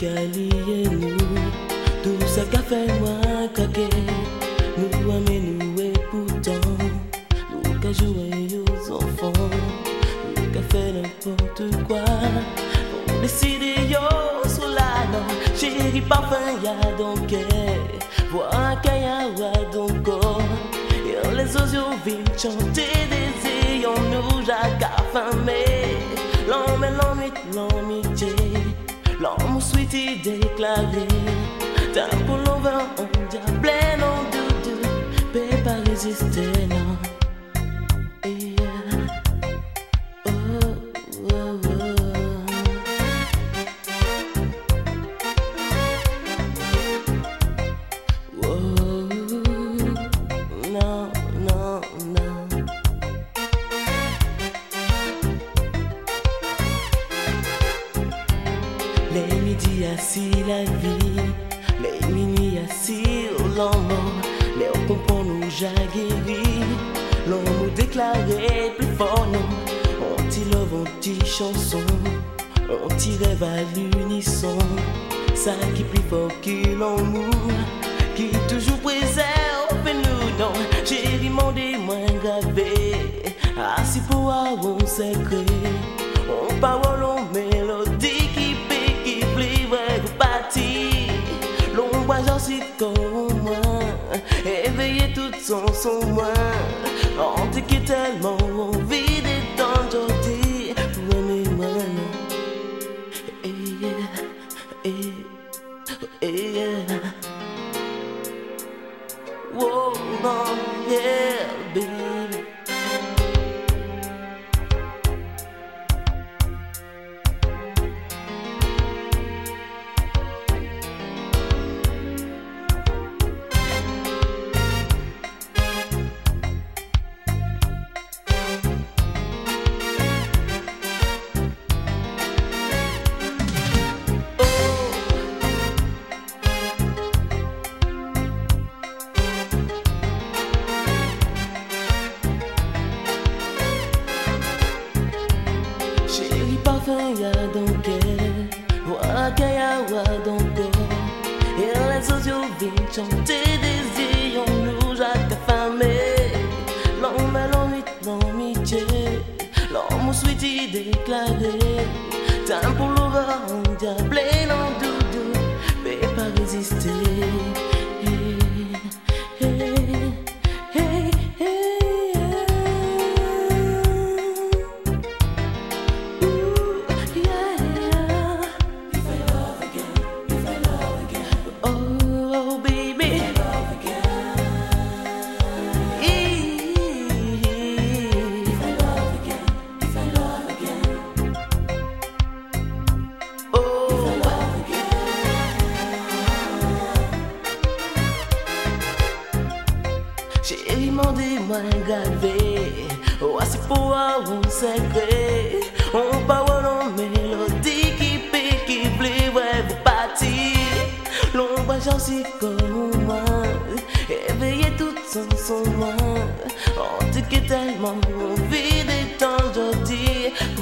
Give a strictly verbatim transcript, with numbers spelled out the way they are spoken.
lié nous, tout ça qu'a fait moi craquer. Nous amène nous et pourtant, nous qu'a joué aux enfants, nous qu'a fait n'importe quoi. Pour décider yo sur la non, chérie parfum y'a donc voir qu'il y a donc corps. Et les oiseaux viennent chanter des ayons nous jacques affamés. L'homme et l'homme l'amitié, l'homme souhaité déclaré. Tant pour l'envers, on diable non doudou, peut pas résister non. Yeah. Oh, oh, oh. Oh, non, non, non. Les midis assis la vie, les minuit assis au lendemain, mais on comprend nous jaguéris, l'on nous déclarait plus fort non, on t'y love, on t'y chanson, on t'y rêve à l'unisson, ça qui plus fort que l'amour, qui toujours préserve nous non, j'ai demandé moins gravé, assis pour avoir un secret, on parole, on mélodie. L'ombre j'en suis comme moi, éveillé tout son son moi. On dit qu'il tellement envie d'étendre aujourd'hui pour aimer moi non. Eh, eh, eh, oh non, yeah, baby. Parfum y'a donc voilà qu'il y a donc et les autres viennent chanter des ayons nous jacques affamés. L'homme et l'homme l'amitié, l'homme souhaité déclaré. Tant pour l'ouvert on diable non doudou, peut pas résister. Chérie, demandez-moi gravé, oh, c'est pour avoir un secret. On parle en mélodie qui pique, qui plaît, ouais, vous partir. L'ombre, j'en suis comme moi, éveillé tout son son moi. On dit que tellement envie d'étendre aujourd'hui